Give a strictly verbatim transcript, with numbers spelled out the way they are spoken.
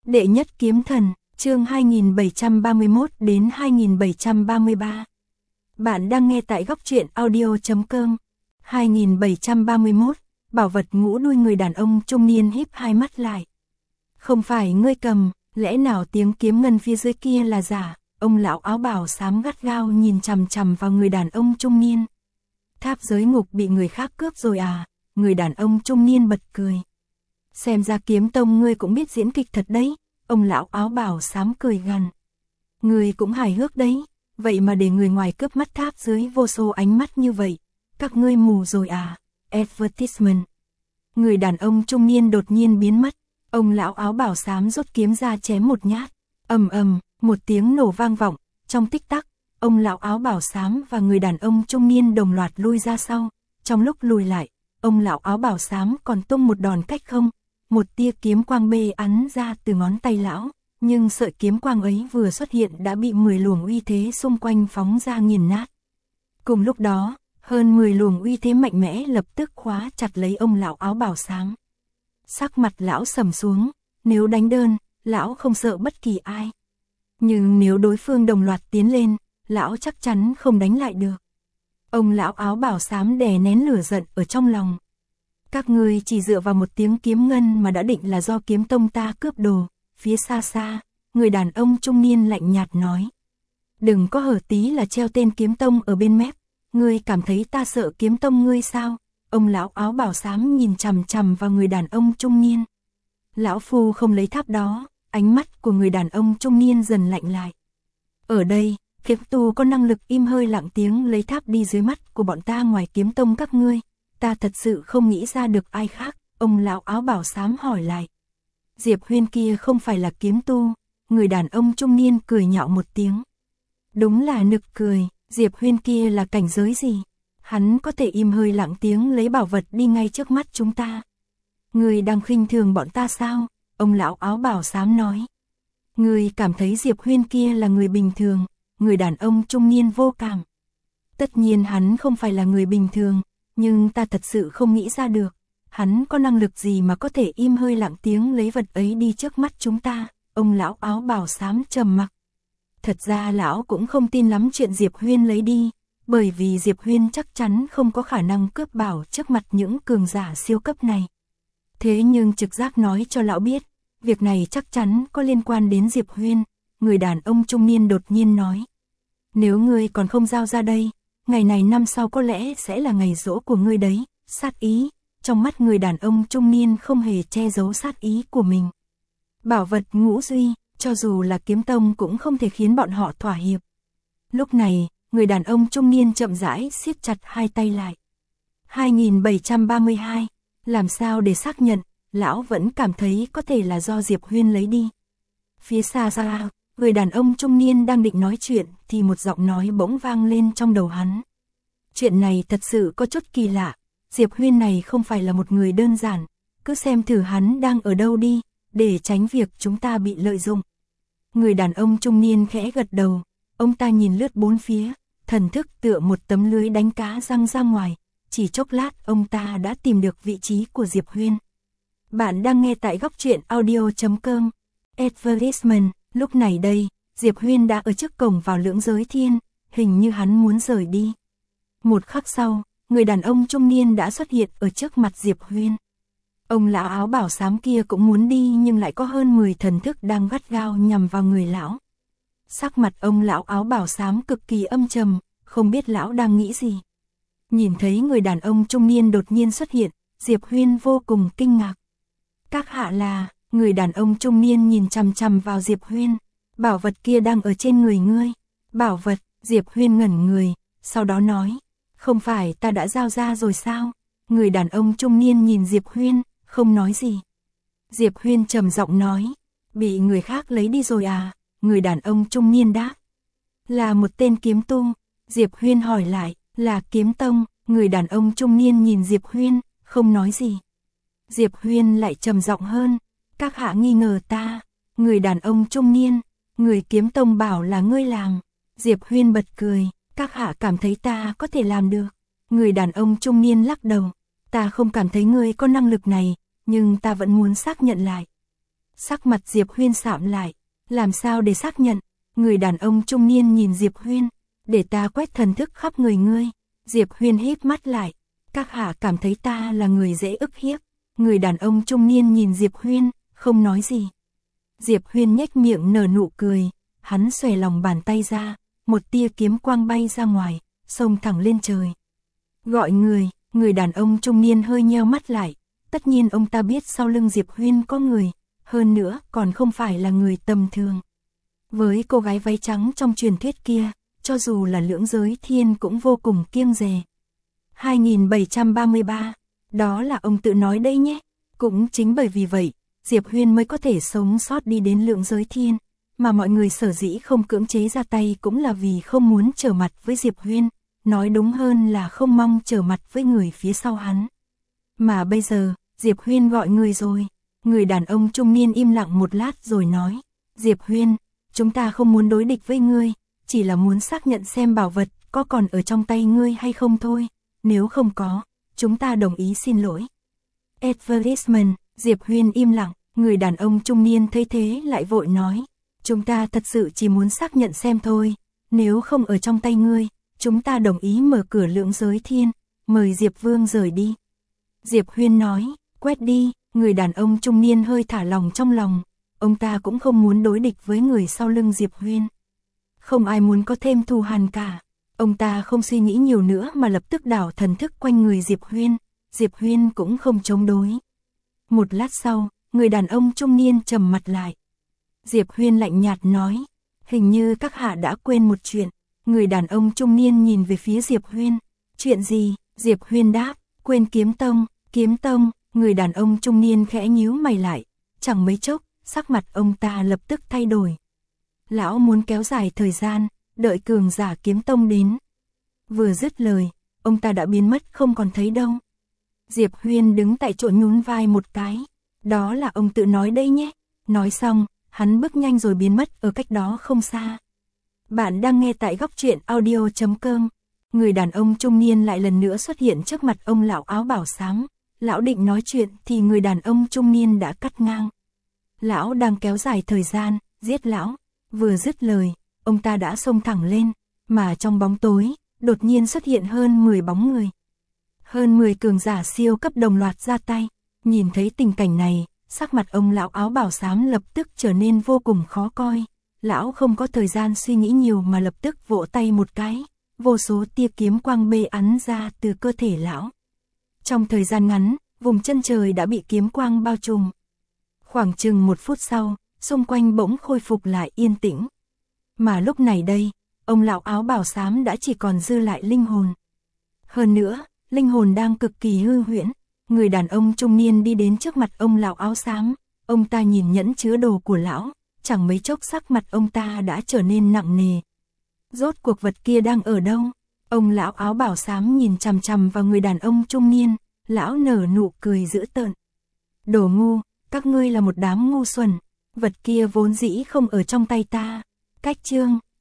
Đệ nhất kiếm thần, chương hai nghìn bảy trăm ba mươi mốt đến hai nghìn bảy trăm ba mươi ba. Bạn đang nghe tại góc truyện audio chấm com. hai nghìn bảy trăm ba mươi mốt, bảo vật ngũ đuôi. Người đàn ông trung niên híp hai mắt lại. Không phải ngươi cầm, lẽ nào tiếng kiếm ngân phía dưới kia là giả? Ông lão áo bào xám gắt gao nhìn chằm chằm vào người đàn ông trung niên. Tháp giới ngục bị người khác cướp rồi à? Người đàn ông trung niên bật cười. Xem ra Kiếm Tông ngươi cũng biết diễn kịch thật đấy. Ông lão áo bào xám cười gằn. Ngươi cũng hài hước đấy, vậy mà để người ngoài cướp mắt tháp dưới vô số ánh mắt như vậy. Các ngươi mù rồi à? Advertisement. Người đàn ông trung niên đột nhiên biến mất. Ông lão áo bào xám rút kiếm ra chém một nhát. Ầm ầm, một tiếng nổ vang vọng. Trong tích tắc, ông lão áo bào xám và người đàn ông trung niên đồng loạt lui ra sau. Trong lúc lùi lại, ông lão áo bào xám còn tung một đòn cách không. Một tia kiếm quang bê ắn ra từ ngón tay lão, nhưng sợi kiếm quang ấy vừa xuất hiện đã bị mười luồng uy thế xung quanh phóng ra nghiền nát. Cùng lúc đó, hơn mười luồng uy thế mạnh mẽ lập tức khóa chặt lấy ông lão áo bào xám. Sắc mặt lão sầm xuống, nếu đánh đơn, lão không sợ bất kỳ ai. Nhưng nếu đối phương đồng loạt tiến lên, lão chắc chắn không đánh lại được. Ông lão áo bào xám đè nén lửa giận ở trong lòng. Các ngươi chỉ dựa vào một tiếng kiếm ngân mà đã định là do Kiếm Tông ta cướp đồ. Phía xa xa, người đàn ông trung niên lạnh nhạt nói. Đừng có hở tí là treo tên Kiếm Tông ở bên mép. Ngươi cảm thấy ta sợ Kiếm Tông ngươi sao? Ông lão áo bào xám nhìn chằm chằm vào người đàn ông trung niên. Lão phu không lấy tháp đó. Ánh mắt của người đàn ông trung niên dần lạnh lại. Ở đây, kiếm tu có năng lực im hơi lặng tiếng lấy tháp đi dưới mắt của bọn ta ngoài Kiếm Tông các ngươi. Ta thật sự không nghĩ ra được ai khác. Ông lão áo bào xám hỏi lại. Diệp Huyên kia không phải là kiếm tu. Người đàn ông trung niên cười nhạo một tiếng. Đúng là nực cười. Diệp Huyên kia là cảnh giới gì? Hắn có thể im hơi lặng tiếng lấy bảo vật đi ngay trước mắt chúng ta. Người đang khinh thường bọn ta sao? Ông lão áo bào xám nói. Người cảm thấy Diệp Huyên kia là người bình thường. Người đàn ông trung niên vô cảm. Tất nhiên hắn không phải là người bình thường. Nhưng ta thật sự không nghĩ ra được, hắn có năng lực gì mà có thể im hơi lặng tiếng lấy vật ấy đi trước mắt chúng ta. Ông lão áo bào xám trầm mặc. Thật ra lão cũng không tin lắm chuyện Diệp Huyên lấy đi, bởi vì Diệp Huyên chắc chắn không có khả năng cướp bảo trước mặt những cường giả siêu cấp này. Thế nhưng trực giác nói cho lão biết, việc này chắc chắn có liên quan đến Diệp Huyên. Người đàn ông trung niên đột nhiên nói. Nếu ngươi còn không giao ra đây, ngày này năm sau có lẽ sẽ là ngày giỗ của ngươi đấy. Sát ý, trong mắt người đàn ông trung niên không hề che giấu sát ý của mình. Bảo vật ngũ duy, cho dù là Kiếm Tông cũng không thể khiến bọn họ thỏa hiệp. Lúc này, người đàn ông trung niên chậm rãi siết chặt hai tay lại. hai nghìn bảy trăm ba mươi hai, làm sao để xác nhận, lão vẫn cảm thấy có thể là do Diệp Huyên lấy đi. Phía xa xa, người đàn ông trung niên đang định nói chuyện thì một giọng nói bỗng vang lên trong đầu hắn. Chuyện này thật sự có chút kỳ lạ, Diệp Huyên này không phải là một người đơn giản, cứ xem thử hắn đang ở đâu đi, để tránh việc chúng ta bị lợi dụng. Người đàn ông trung niên khẽ gật đầu, ông ta nhìn lướt bốn phía, thần thức tựa một tấm lưới đánh cá răng ra ngoài, chỉ chốc lát ông ta đã tìm được vị trí của Diệp Huyên. Bạn đang nghe tại góc truyện audio chấm com. Advertisement. Lúc này đây, Diệp Huyên đã ở trước cổng vào Lưỡng Giới Thiên, hình như hắn muốn rời đi. Một khắc sau, người đàn ông trung niên đã xuất hiện ở trước mặt Diệp Huyên. Ông lão áo bảo xám kia cũng muốn đi nhưng lại có hơn mười thần thức đang gắt gao nhằm vào người lão. Sắc mặt ông lão áo bảo xám cực kỳ âm trầm, không biết lão đang nghĩ gì. Nhìn thấy người đàn ông trung niên đột nhiên xuất hiện, Diệp Huyên vô cùng kinh ngạc. Các hạ là... Người đàn ông trung niên nhìn chằm chằm vào Diệp Huyên. Bảo vật kia đang ở trên người ngươi. Bảo vật, Diệp Huyên ngẩn người, sau đó nói. Không phải ta đã giao ra rồi sao? Người đàn ông trung niên nhìn Diệp Huyên, không nói gì. Diệp Huyên trầm giọng nói. Bị người khác lấy đi rồi à? Người đàn ông trung niên đáp. Là một tên kiếm tu. Diệp Huyên hỏi lại, là Kiếm Tông. Người đàn ông trung niên nhìn Diệp Huyên, không nói gì. Diệp Huyên lại trầm giọng hơn. Các hạ nghi ngờ ta. Người đàn ông trung niên. Người Kiếm Tông bảo là ngươi làm. Diệp Huyên bật cười. Các hạ cảm thấy ta có thể làm được. Người đàn ông trung niên lắc đầu. Ta không cảm thấy ngươi có năng lực này, nhưng ta vẫn muốn xác nhận lại. Sắc mặt Diệp Huyên sạm lại, làm sao để xác nhận? Người đàn ông trung niên nhìn Diệp Huyên, để ta quét thần thức khắp người ngươi. Diệp Huyên híp mắt lại, các hạ cảm thấy ta là người dễ ức hiếp. Người đàn ông trung niên nhìn Diệp Huyên, không nói gì. Diệp Huyên nhếch miệng nở nụ cười, hắn xòe lòng bàn tay ra, một tia kiếm quang bay ra ngoài, xông thẳng lên trời. Gọi người, người đàn ông trung niên hơi nheo mắt lại, tất nhiên ông ta biết sau lưng Diệp Huyên có người, hơn nữa còn không phải là người tầm thường. Với cô gái váy trắng trong truyền thuyết kia, cho dù là lưỡng giới thiên cũng vô cùng kiêng dè. hai nghìn bảy trăm ba mươi ba, đó là ông tự nói đây nhé. Cũng chính bởi vì vậy, Diệp Huyên mới có thể sống sót đi đến lưỡng giới thiên, mà mọi người sở dĩ không cưỡng chế ra tay cũng là vì không muốn trở mặt với Diệp Huyên, nói đúng hơn là không mong trở mặt với người phía sau hắn. Mà bây giờ, Diệp Huyên gọi người rồi. Người đàn ông trung niên im lặng một lát rồi nói, Diệp Huyên, chúng ta không muốn đối địch với ngươi, chỉ là muốn xác nhận xem bảo vật có còn ở trong tay ngươi hay không thôi, nếu không có, chúng ta đồng ý xin lỗi. Advertisement, Diệp Huyên im lặng, người đàn ông trung niên thấy thế lại vội nói, chúng ta thật sự chỉ muốn xác nhận xem thôi, nếu không ở trong tay ngươi, chúng ta đồng ý mở cửa lưỡng giới thiên, mời Diệp Vương rời đi. Diệp Huyên nói, quét đi, người đàn ông trung niên hơi thả lòng trong lòng, ông ta cũng không muốn đối địch với người sau lưng Diệp Huyên. Không ai muốn có thêm thù hằn cả, ông ta không suy nghĩ nhiều nữa mà lập tức đảo thần thức quanh người Diệp Huyên, Diệp Huyên cũng không chống đối. Một lát sau, người đàn ông trung niên trầm mặt lại. Diệp Huyên lạnh nhạt nói, hình như các hạ đã quên một chuyện. Người đàn ông trung niên nhìn về phía Diệp Huyên, chuyện gì? Diệp Huyên đáp, quên kiếm tông, kiếm tông. Người đàn ông trung niên khẽ nhíu mày lại, chẳng mấy chốc, sắc mặt ông ta lập tức thay đổi. Lão muốn kéo dài thời gian, đợi cường giả kiếm tông đến. Vừa dứt lời, ông ta đã biến mất không còn thấy đâu. Diệp Huyên đứng tại chỗ nhún vai một cái, đó là ông tự nói đây nhé. Nói xong, hắn bước nhanh rồi biến mất ở cách đó không xa. Bạn đang nghe tại góc truyện audio chấm com. Người đàn ông trung niên lại lần nữa xuất hiện trước mặt ông lão áo bảo xám. Lão định nói chuyện thì người đàn ông trung niên đã cắt ngang. Lão đang kéo dài thời gian, giết lão. Vừa dứt lời, ông ta đã xông thẳng lên, mà trong bóng tối, đột nhiên xuất hiện hơn mười bóng người. Hơn mười cường giả siêu cấp đồng loạt ra tay. Nhìn thấy tình cảnh này, sắc mặt ông lão áo bảo xám lập tức trở nên vô cùng khó coi. Lão không có thời gian suy nghĩ nhiều mà lập tức vỗ tay một cái, vô số tia kiếm quang bê ắn ra từ cơ thể lão. Trong thời gian ngắn, vùng chân trời đã bị kiếm quang bao trùm. Khoảng chừng một phút sau, xung quanh bỗng khôi phục lại yên tĩnh. Mà lúc này đây, ông lão áo bảo xám đã chỉ còn dư lại linh hồn. Hơn nữa, linh hồn đang cực kỳ hư huyễn. Người đàn ông trung niên đi đến trước mặt ông lão áo xám, ông ta nhìn nhẫn chứa đồ của lão, chẳng mấy chốc sắc mặt ông ta đã trở nên nặng nề. Rốt cuộc vật kia đang ở đâu? Ông lão áo bảo xám nhìn chằm chằm vào người đàn ông trung niên, lão nở nụ cười dữ tợn. Đồ ngu, các ngươi là một đám ngu xuẩn, vật kia vốn dĩ không ở trong tay ta. Cách chương